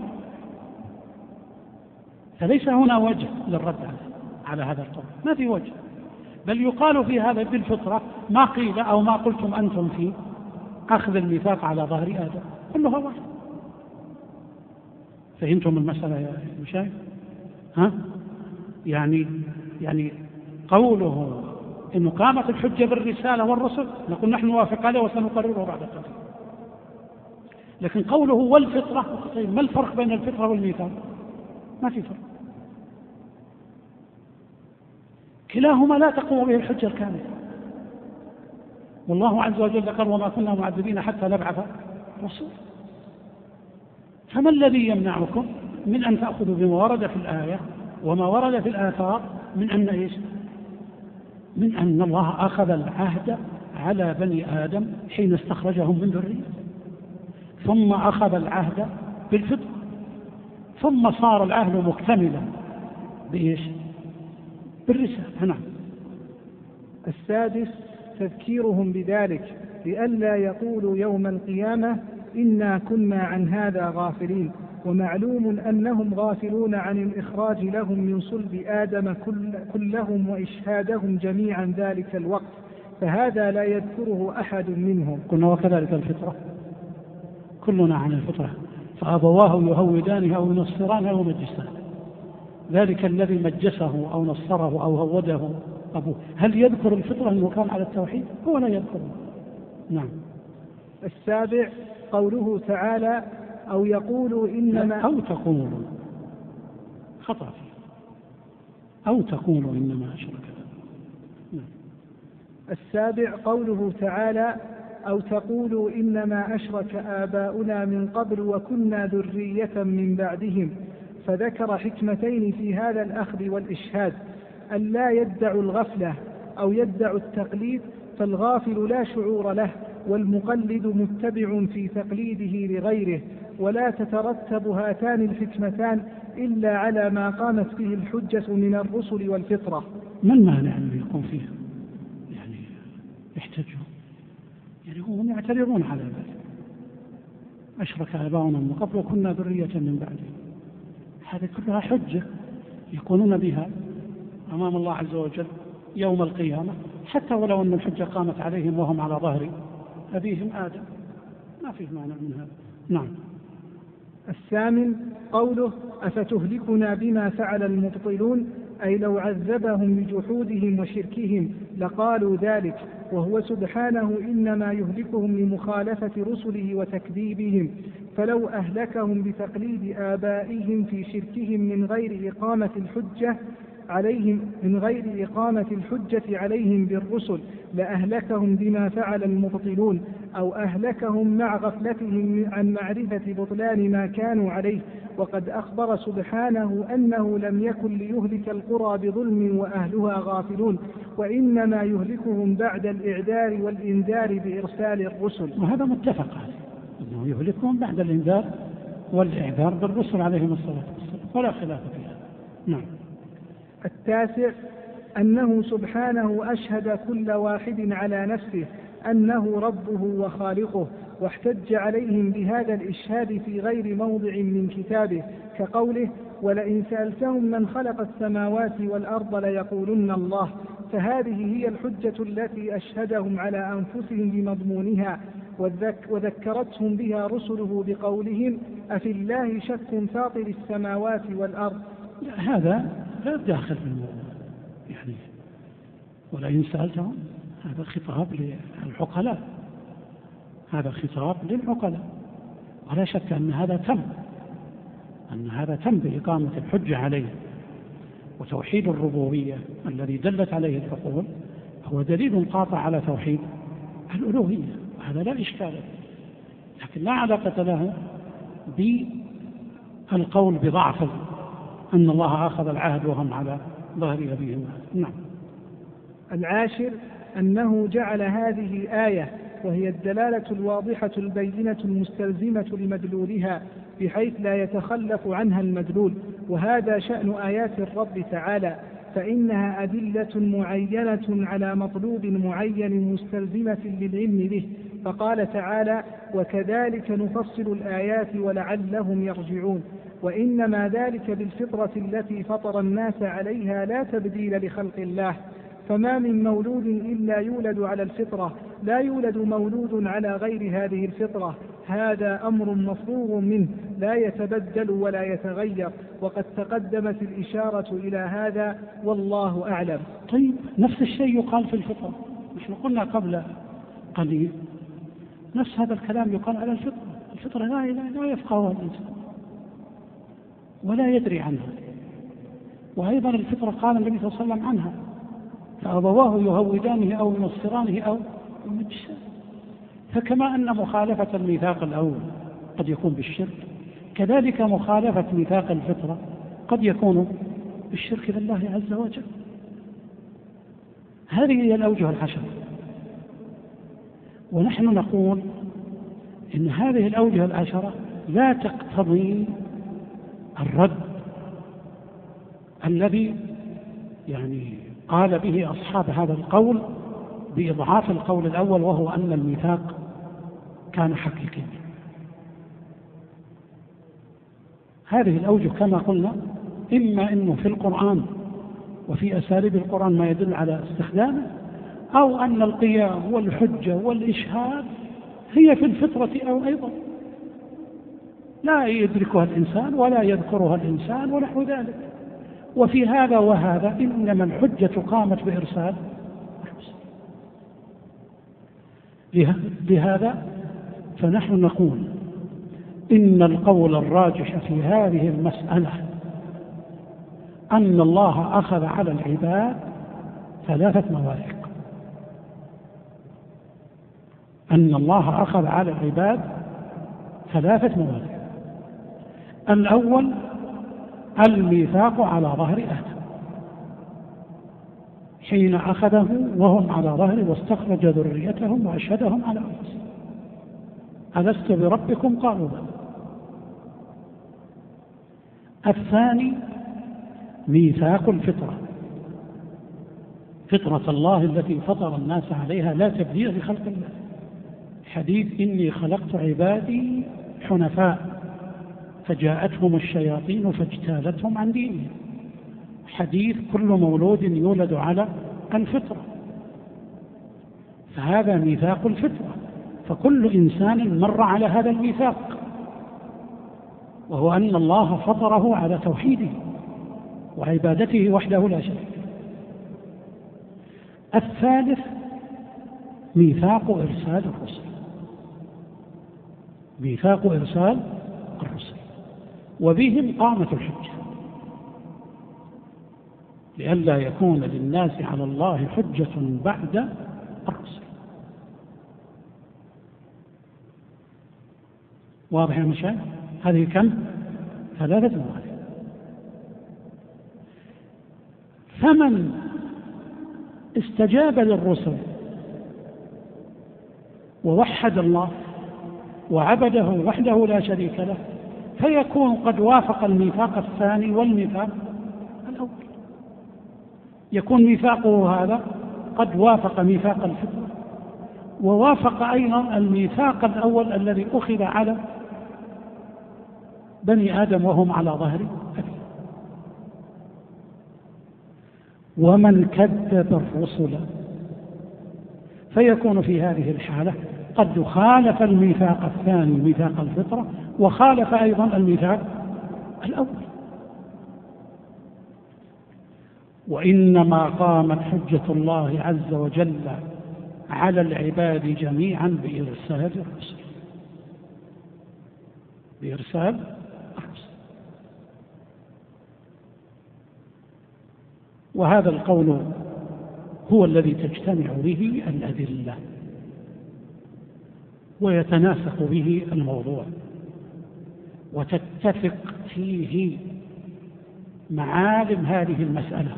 فليس هنا وجه للرد على هذا القول، ما في وجه، بل يقال في هذا بالفطرة ما قيل أو ما قلتم أنتم في أخذ الميثاق على ظهر آدم، كلها واحد. فهمتم المسألة يا مشايخ؟ ها؟ يعني قوله إنه قامت الحجة بالرسالة والرسل نقول نحن نوافق عليه وسنقرره بعد قليل، لكن قوله والفطرة، طيب ما الفرق بين الفطرة والميثاق؟ ما في فرق، كلاهما لا تقوم به الحجة الكاملة، والله عز وجل قال وما كنا معذبين حتى نبعث رسول. فما الذي يمنعكم من أن تأخذوا بما ورد في الآية وما ورد في الآثار من أن الله أخذ العهد على بني آدم حين استخرجهم من ذريته، ثم أخذ العهد بالفطر، ثم صار العهد مكتملا بالرسالة. نعم. السادس تذكيرهم بذلك لئلا يقولوا يوم القيامة إنا كنا عن هذا غافلين، ومعلوم أنهم غافلون عن الإخراج لهم من صلب آدم كلهم وإشهادهم جميعا ذلك الوقت، فهذا لا يذكره أحد منهم. قلنا وكذلك الفطرة، كلنا عن الفطرة، فأبواه يهودانه أو ينصرانه أو يمجسانه، ذلك الذي مجسه أو نصره أو هوده أبوه، هل يذكر الفطرة أنه كان على التوحيد؟ هو لا يذكره. نعم. السابع قوله تعالى أو يقولوا إنما أو تقولوا، خطأ فيه، أو تقولوا إنما أشرك. نعم. السابع قوله تعالى أو تقولوا إنما أشرك آباؤنا من قبل وكنا ذرية من بعدهم، فذكر حكمتين في هذا الأخذ والإشهاد: ألا يدعوا الغفلة أو يدعوا التقليد، فالغافل لا شعور له، والمقلد متبع في تقليده لغيره، ولا تترتب هاتان الحكمتان إلا على ما قامت به الحجة من الرسل والفطرة. ما المانع أن يكون فيه يعني يحتجون، يعني هم يعترضون على ذلك، أشرك آباؤنا من قبل وكنا ذرية من بعده، هذه كلها حجة يكونون بها أمام الله عز وجل يوم القيامة، حتى ولو أن الحجة قامت عليهم وهم على ظهر أبيهم آدم، ما فيه مانع من هذا. نعم. الثامن قوله أفتهلكنا بما فعل المبطلون، أي لو عذبهم بجحودهم وشركهم لقالوا ذلك، وهو سبحانه إنما يهلكهم لمخالفة رسله وتكذيبهم، فلو أهلكهم بتقليد آبائهم في شركهم من غير إقامة الحجة عليهم بالرسل لأهلكهم بما فعل المبطلون، أو أهلكهم مع غفلتهم عن معرفة بطلان ما كانوا عليه. وقد أخبر سبحانه أنه لم يكن ليهلك القرى بظلم وأهلها غافلون، وإنما يهلكهم بعد الإعذار والإنذار بإرسال الرسل. وهذا متفق عليه، أنه يهلكهم بعد الإنذار والإعذار بالرسل عليهم الصلاة والسلام، ولا خلاف فيها. نعم. التاسع أنه سبحانه أشهد كل واحد على نفسه أنه ربه وخالقه، واحتج عليهم بهذا الإشهاد في غير موضع من كتابه، كقوله ولئن سألتهم من خلق السماوات والأرض ليقولن الله، فهذه هي الحجة التي أشهدهم على أنفسهم بمضمونها، وذكرتهم بها رسله بقولهم أفي الله شك فاطر السماوات والأرض. هذا لا داخل في الموضوع، يعني ولئن سألتهم هذا خطاب للعقلاء، هذا خطاب للعقلاء، ولا شك أن هذا تم بإقامة الحجة عليه، وتوحيد الربوبية الذي دلت عليه العقول هو دليل قاطع على توحيد الألوهية، وهذا لا إشكال فيه، لكن لا علاقة له بالقول بضعف أن الله أخذ العهد وهم على ظهر أبيهم. نعم. العاشر أنه جعل هذه آية، وهي الدلالة الواضحة البينة المستلزمة لمدلولها، بحيث لا يتخلف عنها المدلول، وهذا شأن آيات الرب تعالى، فإنها أدلة معينة على مطلوب معين مستلزمة للعلم به. فقال تعالى: وكذلك نفصل الآيات ولعلهم يرجعون. وإنما ذلك بالفطرة التي فطر الناس عليها لا تبديل لخلق الله. فما من مولود إلا يولد على الفطرة، لا يولد مولود على غير هذه الفطرة. هذا أمر مفروغ منه لا يتبدل ولا يتغير، وقد تقدمت الإشارة إلى هذا والله أعلم. طيب، نفس الشيء يقال في الفطرة. نحن قلنا قبل قليل نفس هذا الكلام يقال على الفطرة. الفطرة لا يفقهها الإنسان ولا يدري عنها. وأيضا الفطرة قال النبي صلى الله عليه وسلم عنها: فأبواه يهودانه أو ينصرانه أو يمجسانه. فكما أن مخالفة الميثاق الأول قد يكون بالشرك، كذلك مخالفة ميثاق الفطرة قد يكون بالشرك بالله عز وجل. هذه هي الأوجه العشرة. ونحن نقول إن هذه الأوجه العشرة لا تقتضي الرد الذي قال به أصحاب هذا القول بإضعاف القول الأول، وهو أن الميثاق كان حقيقيا. هذه الأوجه كما قلنا إما أنه في القرآن وفي أساليب القرآن ما يدل على استخدامه، أو أن القيام والحجة والإشهاد هي في الفطرة أو أيضا لا يدركها الإنسان ولا يذكرها الإنسان ونحو ذلك. وفي هذا وهذا إنما الحجة قامت بإرسال. بهذا فنحن نقول إن القول الراجح في هذه المسألة أن الله أخذ على العباد 3 مواثيق. أن الله أخذ على العباد 3 مواثيق. الأول الميثاق على ظهر آدم حين أخذه وهم على ظهره واستخرج ذريتهم وأشهدهم على أنفسهم: ألست بربكم؟ قالوا بلى. الثاني ميثاق الفطرة، فطرة الله التي فطر الناس عليها لا تبديل لخلق الله. حديث: إني خلقت عبادي حنفاء فجاءتهم الشياطين فاجتالتهم عن دينهم. حديث: كل مولود يولد على الفطرة. فهذا ميثاق الفطرة، فكل إنسان مر على هذا الميثاق، وهو أن الله فطره على توحيده وعبادته وحده لا شريك له. الثالث ميثاق إرسال الرسل، ميثاق إرسال الرسل، وبهم قامت الحجة، لئلا يكون للناس على الله حجة بعد الرسل. واضح يا مشايخ؟ هذه كم؟ 3 مواثيق. فمن استجاب للرسل ووحد الله وعبده وحده لا شريك له فيكون قد وافق الميثاق الثاني والميثاق الأول. يكون ميثاقه هذا قد وافق ميثاق الفطرة، ووافق أيضا الميثاق الأول الذي أخذ على بني آدم وهم على ظهر أبيه. ومن كذب الرسل فيكون في هذه الحالة قد خالف الميثاق الثاني ميثاق الفطرة، وخالف أيضا الميثاق الأول. وإنما قامت حجة الله عز وجل على العباد جميعا بإرسال الرسل، بإرسال الرسل. وهذا القول هو الذي تجتمع به الأدلة ويتناسق به الموضوع وتتفق فيه معالم هذه المسألة،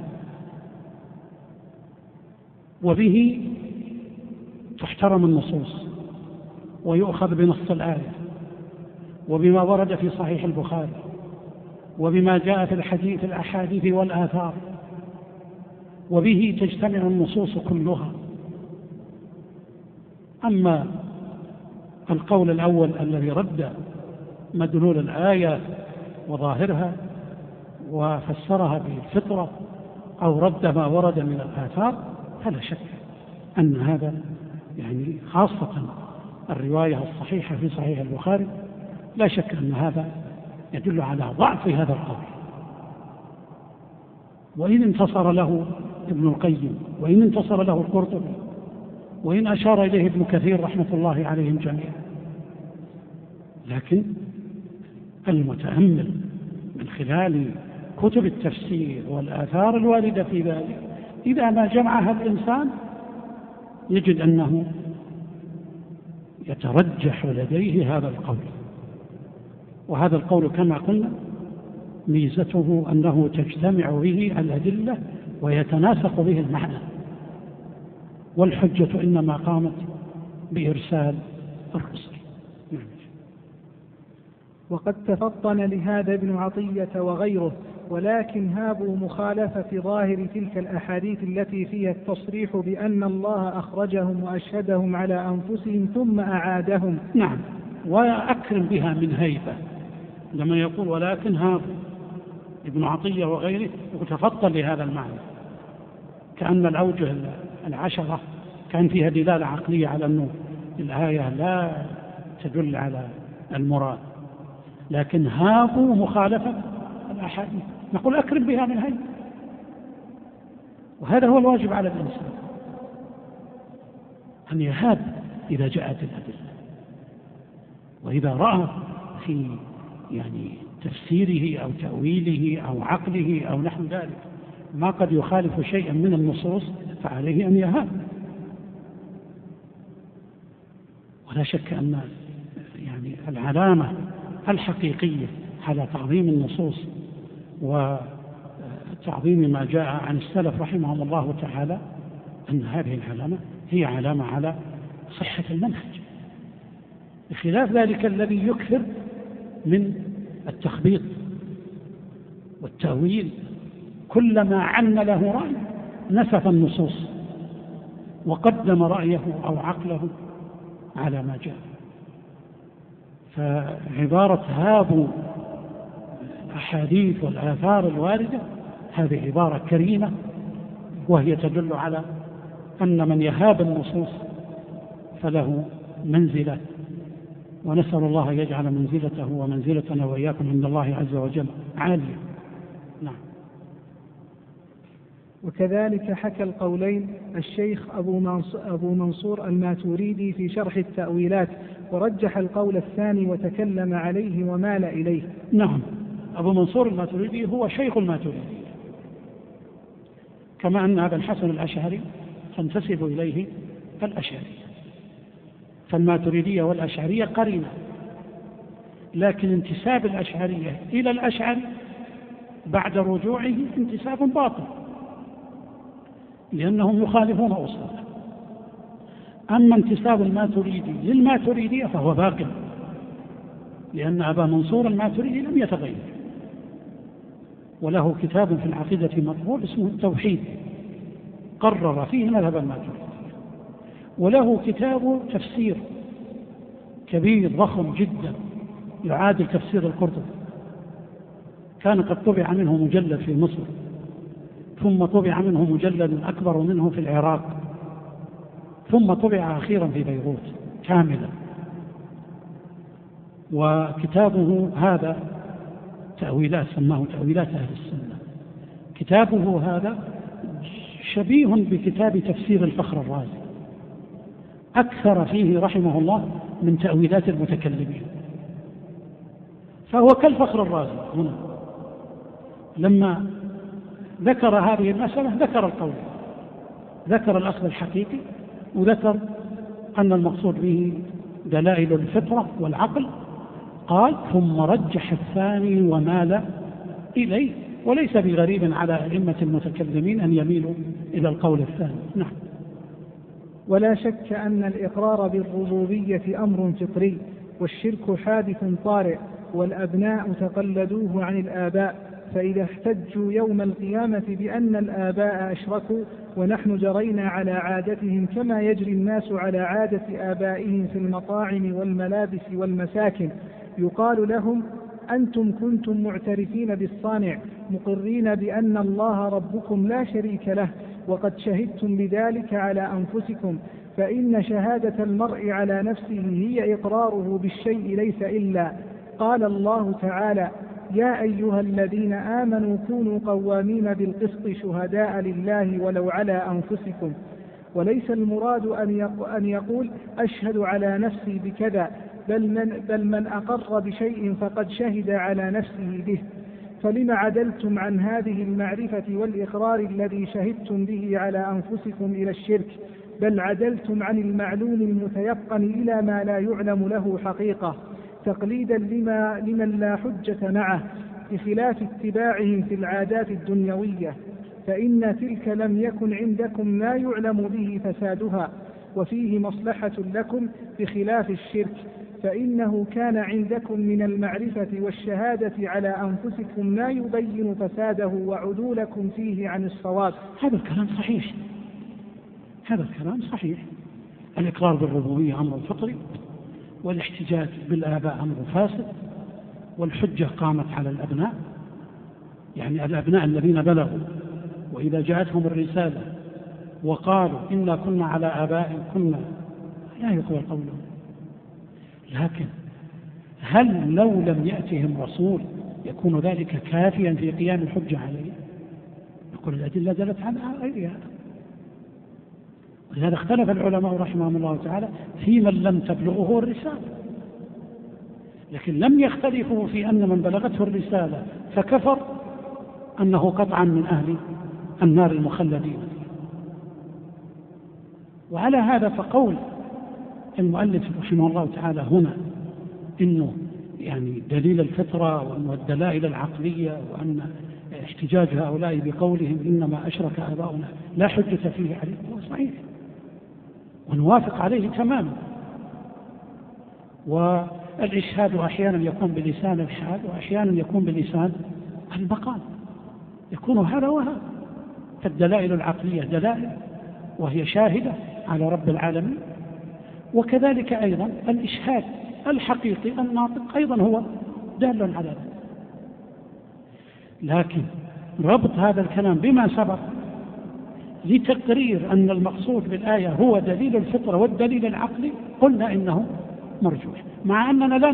وبه تحترم النصوص ويؤخذ بنص الآية وبما ورد في صحيح البخاري وبما جاء في الأحاديث والآثار وبه تجتمع النصوص كلها. أما القول الأول الذي رد مدلول الآية وظاهرها وفسرها بالفطرة أو رد ما ورد من الآثار، فلا شك أن هذا يعني خاصة الرواية الصحيحة في صحيح البخاري لا شك أن هذا يدل على ضعف هذا القول، وإن انتصر له ابن القيم وإن انتصر له القرطبي وإن أشار إليه ابن كثير رحمة الله عليهم جميعا، لكن المتأمل من خلال كتب التفسير والآثار الواردة في ذلك إذا ما جمعها الإنسان يجد أنه يترجح لديه هذا القول. وهذا القول كما قلنا ميزته أنه تجتمع به الأدلة ويتناسق به المعنى، والحجة إنما قامت بإرسال الرسل. وقد تفطن لهذا ابن عطية وغيره، ولكن هابوا مخالفة ظاهر تلك الأحاديث التي فيها التصريح بأن الله أخرجهم وأشهدهم على أنفسهم ثم أعادهم. نعم، وأكرم بها من هيبة لما يقول ولكن هابوا ابن عطية وغيره يتفطن لهذا المعنى، كأن الأوجه العشرة كان فيها دلالة عقلية على أن الآية لا تدل على المراد، لكن هابوا مخالفة الأحاديث، نقول أكرم بها من هيبة. وهذا هو الواجب على الإنسان، أن يهاب إذا جاءت الأدلة، وإذا رأى في يعني تفسيره أو تأويله أو عقله أو نحو ذلك ما قد يخالف شيئا من النصوص فعليه أن يهاب. ولا شك أن يعني العلامة الحقيقية على تعظيم النصوص وتعظيم ما جاء عن السلف رحمهم الله تعالى أن هذه العلامة هي علامة على صحة المنهج، بخلاف ذلك الذي يكثر من التخبيط والتأويل، كلما عن له رأي نسف النصوص وقدم رأيه أو عقله على ما جاء. فعبارة هابوا الأحاديث والآثار الواردة هذه عبارة كريمة، وهي تدل على أن من يهاب النصوص فله منزلة، ونسأل الله يجعل منزلته ومنزلتنا وإياكم عند الله عز وجل عالية. نعم. وكذلك حكى القولين الشيخ أبو منصور الماتريدي في شرح التأويلات، ورجح القول الثاني وتكلم عليه ومال إليه. نعم، أبو منصور الماتريدي هو شيخ الماتريدي، كما أن أبا الحسن الأشعري تنتسب إليه الأشعرية، فالماتريدية والأشعرية قرينة، لكن انتساب الأشعرية إلى الأشعري بعد رجوعه انتساب باطل، لأنهم يخالفون أصوله. أما انتساب الماتريدي للماتريدية فهو باقٍ، لأن أبا منصور الماتريدي لم يتغير، وله كتاب في العقيدة مطبوع اسمه التوحيد قرر فيه مذهب الماتريدي، وله كتاب تفسير كبير ضخم جدا يعادل تفسير القرطبي، كان قد طبع منه مجلد في مصر، ثم طبع منه مجلد أكبر منه في العراق، ثم طبع أخيرا في بيروت كاملا. وكتابه هذا تأويلات، سماه تأويلات أهل السنة. كتابه هذا شبيه بكتاب تفسير الفخر الرازي، أكثر فيه رحمه الله من تأويلات المتكلمين، فهو كالفخر الرازي هنا لما ذكر هذه المسألة ذكر القول، ذكر الأصل الحقيقي، وذكر أن المقصود به دلائل الفطرة والعقل، قال ثم رجح الثاني ومال إليه، وليس بغريب على أئمة المتكلمين أن يميلوا إلى القول الثاني. نعم. ولا شك أن الإقرار بالربوبية أمر فطري، والشرك حادث طارئ، والأبناء تقلدوه عن الآباء، فإذا احتجوا يوم القيامة بأن الآباء أشركوا ونحن جرينا على عادتهم كما يجري الناس على عادة آبائهم في المطاعم والملابس والمساكن، يقال لهم: أنتم كنتم معترفين بالصانع مقرين بأن الله ربكم لا شريك له، وقد شهدتم بذلك على أنفسكم، فإن شهادة المرء على نفسه هي إقراره بالشيء ليس إلا. قال الله تعالى: يا أيها الذين آمنوا كونوا قوامين بالقسط شهداء لله ولو على أنفسكم. وليس المراد أن يقول أشهد على نفسي بكذا، بل من أقر بشيء فقد شهد على نفسه به. فلم عدلتم عن هذه المعرفة والإقرار الذي شهدتم به على أنفسكم إلى الشرك، بل عدلتم عن المعلوم المتيقن إلى ما لا يعلم له حقيقة، تقليدا لمن لا حجة معه، بخلاف اتباعهم في العادات الدنيوية، فإن تلك لم يكن عندكم ما يعلم به فسادها، وفيه مصلحة لكم بخلاف الشرك، فإنه كان عندكم من المعرفة والشهادة على أنفسكم ما يبين فساده وعدولكم فيه عن الصواب. هذا الكلام صحيح، هذا الكلام صحيح. الإقرار بالربوبية أمر فطري، والاحتجاج بالآباء أمر فاسد، والحجة قامت على الأبناء، يعني الأبناء الذين بلغوا وإذا جاءتهم الرسالة وقالوا إنا كنا على آباء كنا، لا يقبل قولهم. لكن هل لو لم يأتهم رسول يكون ذلك كافيا في قيام الحجة عليه؟ يقول الأدلة دلت على غير هذا. ولهذا اختلف العلماء رحمهم الله تعالى في من لم تبلغه الرسالة، لكن لم يختلفوا في أن من بلغته الرسالة فكفر أنه قطعا من أهل النار المخلدين. وعلى هذا فقول المؤلف رحمه الله تعالى هنا إنه يعني دليل الفطرة وأن الدلائل العقلية وأن احتجاج هؤلاء بقولهم إنما أشرك آباؤنا لا حجة فيه عليه هو صحيح ونوافق عليه تماما. والإشهاد أحيانا يكون بلسان الحال وأحيانا يكون بلسان المقال، يكون هذا وهذا. فالدلائل العقلية دلائل وهي شاهدة على رب العالمين، وكذلك أيضا الإشهاد الحقيقي الناطق أيضا هو دال على ذلك. لكن ربط هذا الكلام بما سبق لتقرير أن المقصود بالآية هو دليل الفطرة والدليل العقلي قلنا إنه مرجوح، مع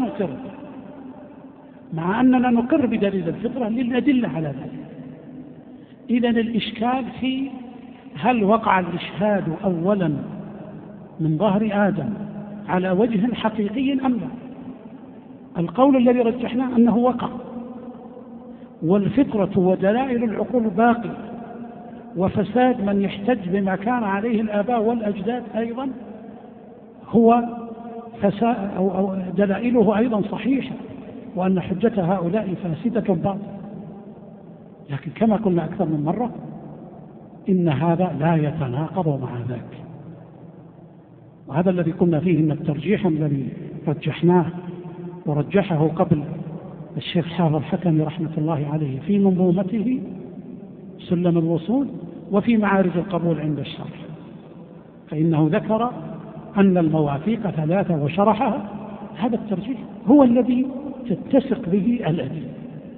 أننا نقر بدليل الفطرة للأدلة على ذلك. إذن الإشكال في هل وقع الإشهاد أولا من ظهر آدم على وجه حقيقي أم لا؟ القول الذي رجحناه أنه وقع، والفطرة ودلائل العقول باقي، وفساد من يحتج بما كان عليه الآباء والأجداد أيضا هو فساد أو دلائله أيضا صحيحة، وأن حجة هؤلاء فاسدة باطلة. لكن كما قلنا أكثر من مرة إن هذا لا يتناقض مع ذاك، وهذا الذي قلنا فيه إن الترجيح الذي رجحناه ورجحه قبل الشيخ حافظ الحكمي رحمة الله عليه في منظومته سلم الوصول وفي معارج القبول عند الشرح، فإنه ذكر أن المواثيق 3 وشرحها. هذا الترجيح هو الذي تتسق به الأدلة.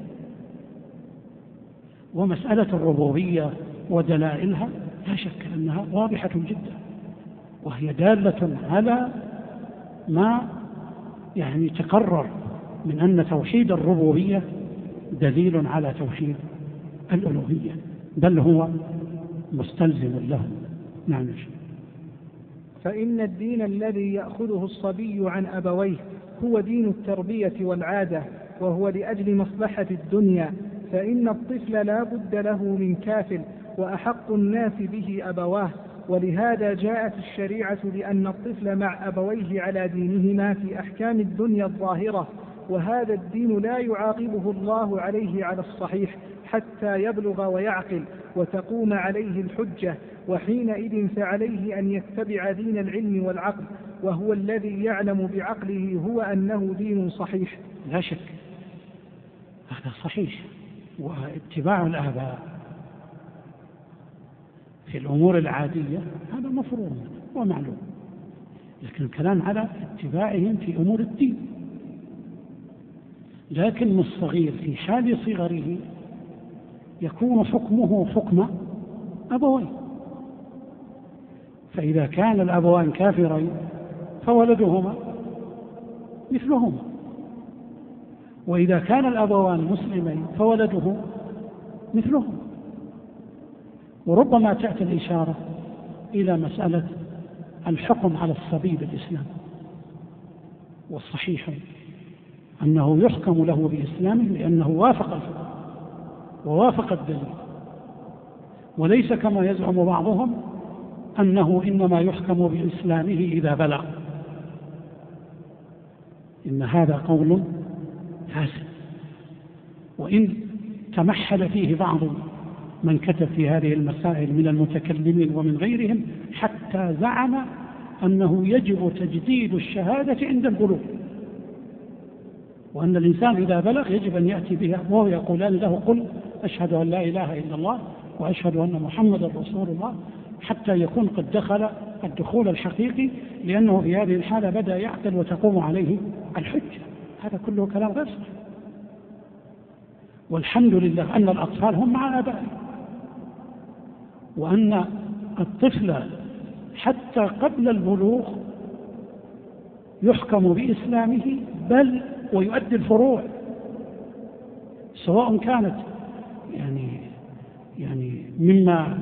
ومسألة الربوبية ودلائلها لا شك أنها واضحة جدا، وهي دالة على ما يعني تقرر من أن توحيد الربوبية دليل على توحيد الألوهية، بل هو مستلزم له. نعم. فإن الدين الذي يأخذه الصبي عن أبويه هو دين التربية والعادة، وهو لأجل مصلحة الدنيا، فإن الطفل لا بد له من كافل، وأحق الناس به أبواه، ولهذا جاءت الشريعة بأن الطفل مع أبويه على دينهما في أحكام الدنيا الظاهرة، وهذا الدين لا يعاقبه الله عليه على الصحيح حتى يبلغ ويعقل وتقوم عليه الحجة، وحينئذ فعليه أن يتبع دين العلم والعقل، وهو الذي يعلم بعقله هو أنه دين صحيح. لا شك هذا صحيح، واتباع الآباء في الأمور العادية هذا مفروض ومعلوم، لكن الكلام على اتباعهم في أمور الدين. لكن الصغير في حال صغره يكون حكمه حكم أبوين، فإذا كان الأبوان كافرين فولدهما مثلهما، وإذا كان الأبوان مسلمين فولده مثلهما. وربما تأتي الإشارة إلى مسألة الحكم على الصبي بالإسلام، والصحيح أنه يحكم له بإسلامه لأنه وافق الفقه ووافق الدليل، وليس كما يزعم بعضهم أنه إنما يحكم بإسلامه إذا بلغ. إن هذا قول فاسد، وإن تمحل فيه بعض من كتب في هذه المسائل من المتكلمين ومن غيرهم حتى زعم أنه يجب تجديد الشهادة عند البلوغ، وأن الإنسان إذا بلغ يجب أن يأتي بها، وهو يقولان له قل أشهد أن لا إله إلا الله وأشهد أن محمدا رسول الله، حتى يكون قد دخل الدخول الحقيقي، لأنه في هذه الحالة بدأ يعقل وتقوم عليه الحجة. هذا كله كلام غير صحيح. والحمد لله أن الأطفال هم مع آبائهم، وأن الطفل حتى قبل البلوغ يحكم بإسلامه، بل ويؤدي الفروع، سواء كانت يعني مما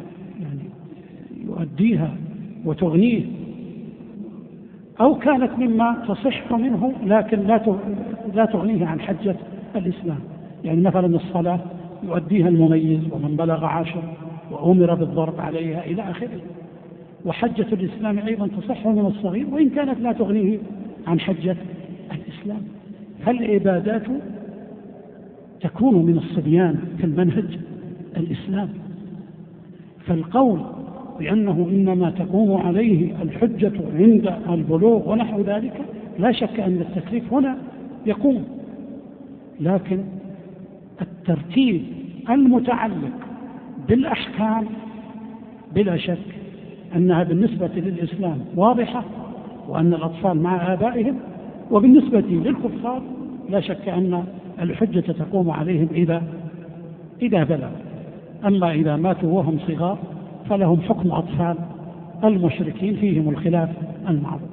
يؤديها وتغنيه، أو كانت مما تصح منه لكن لا تغنيه عن حجة الإسلام. يعني مثلا الصلاة يؤديها المميز ومن بلغ 10 وأمر بالضرب عليها إلى آخره. وحجة الإسلام أيضا تصح من الصغير وإن كانت لا تغنيه عن حجة الإسلام. فالعبادات تكون من الصبيان في المنهج الإسلامي. فالقول بأنه إنما تقوم عليه الحجة عند البلوغ ونحو ذلك، لا شك أن التكليف هنا يقوم، لكن الترتيب المتعلق بالأحكام بلا شك أنها بالنسبة للإسلام واضحة، وأن الأطفال مع آبائهم، وبالنسبة للكفار لا شك أن الحجة تقوم عليهم إذا بلغوا. أما إذا ماتوا وهم صغار فلهم حكم أطفال المشركين فيهم الخلاف المعروف.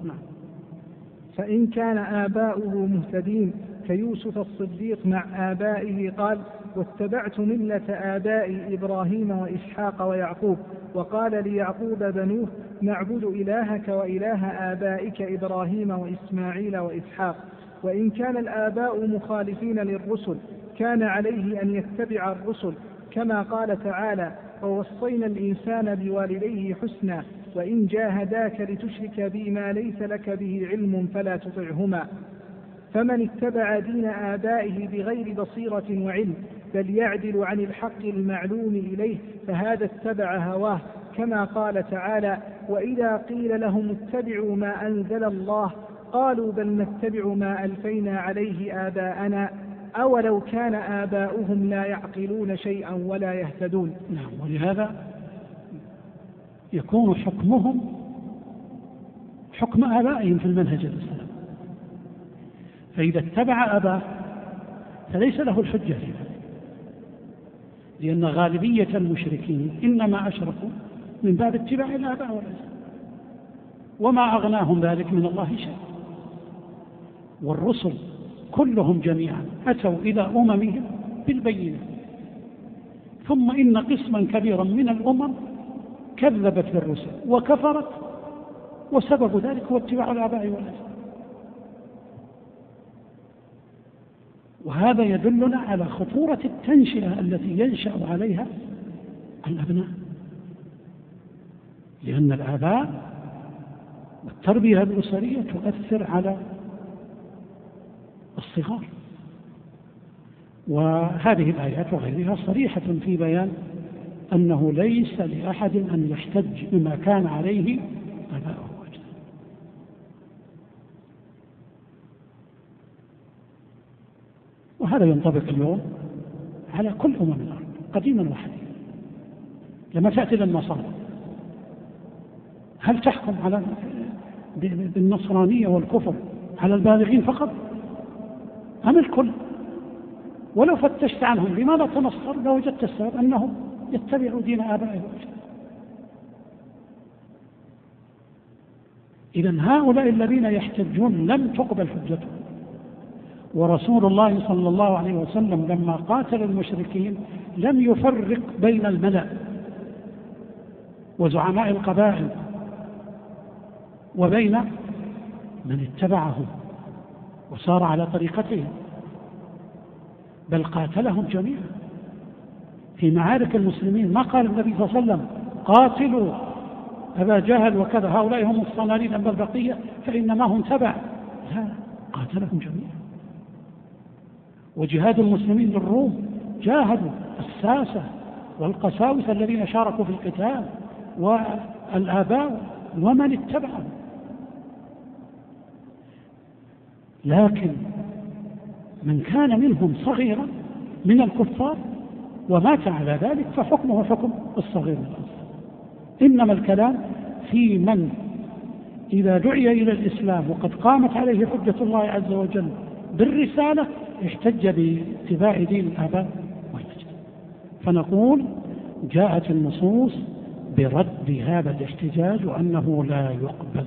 فإن كان آباؤه مهتدين كيوسف الصديق مع آبائه قال واتبعت ملة آبائي إبراهيم وإسحاق ويعقوب، وقال ليعقوب بنوه نعبد إلهك وإله آبائك إبراهيم وإسماعيل وإسحاق. وإن كان الآباء مخالفين للرسل كان عليه أن يتبع الرسل، كما قال تعالى ووصينا الإنسان بوالديه حسنا وإن جاهداك لتشرك بي ما ليس لك به علم فلا تطعهما. فمن اتبع دين آبائه بغير بصيرة وعلم بل يعدل عن الحق المعلوم إليه فهذا اتبع هواه، كما قال تعالى وإذا قيل لهم اتبعوا ما أنزل الله قالوا بل نتبع ما ألفينا عليه آباءنا أولو كان آباؤهم لا يعقلون شيئا ولا يهتدون. نعم، ولهذا يكون حكمهم حكم آبائهم في المنهج الإسلامي. فإذا اتبع أباه فليس له الحجة في ذلك، لأن غالبية المشركين إنما أشركوا من باب اتباع الآباء والأجداد، وما أغناهم ذلك من الله شيء. والرسل كلهم جميعا أتوا إلى أممهم بالبينة، ثم إن قسما كبيرا من الأمم كذبت بالرسل وكفرت، وسبب ذلك هو اتباع الآباء والأجداد. وهذا يدلنا على خطورة التنشئة التي ينشأ عليها الأبناء، لأن الآباء والتربية الأسرية تؤثر على الصغار. وهذه الآيات وغيرها صريحة في بيان أنه ليس لأحد أن يحتج بما كان عليه آباؤه وأجداده. وهذا ينطبق اليوم على كل الأرض قديما وحديثا. لما تأتي للنصارى هل تحكم على بالنصرانية والكفر على البالغين فقط أم الكل؟ ولو فتشت عنهم لماذا تنصر لوجدت السبب أنهم يتبعوا دين آبائهم. إذن هؤلاء الذين يحتجون لم تقبل حجتهم. ورسول الله صلى الله عليه وسلم لما قاتل المشركين لم يفرق بين الملأ وزعماء القبائل وبين من اتبعهم وصار على طريقتهم، بل قاتلهم جميعا. في معارك المسلمين ما قال النبي صلى الله عليه وسلم قاتلوا أبا جهل وكذا هؤلاء هم الصناديد أما البقية فإنما هم تبع، لا، قاتلهم جميعا. وجهاد المسلمين للروم جاهدوا الساسة والقساوسة الذين شاركوا في القتال والآباء ومن اتبعهم. لكن من كان منهم صغيرا من الكفار ومات على ذلك فحكمه حكم الصغير والأصغر. إنما الكلام في من إذا دعي إلى الإسلام وقد قامت عليه حجة الله عز وجل بالرسالة احتج باتباع دين الآباء والأجداد. فنقول جاءت النصوص برد هذا الاحتجاج وأنه لا يقبل.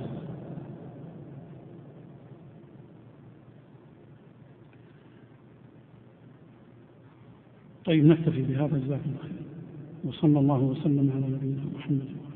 طيب نكتفي بهذا، جزاكم الله خير، وصلى الله وسلم على نبينا محمد.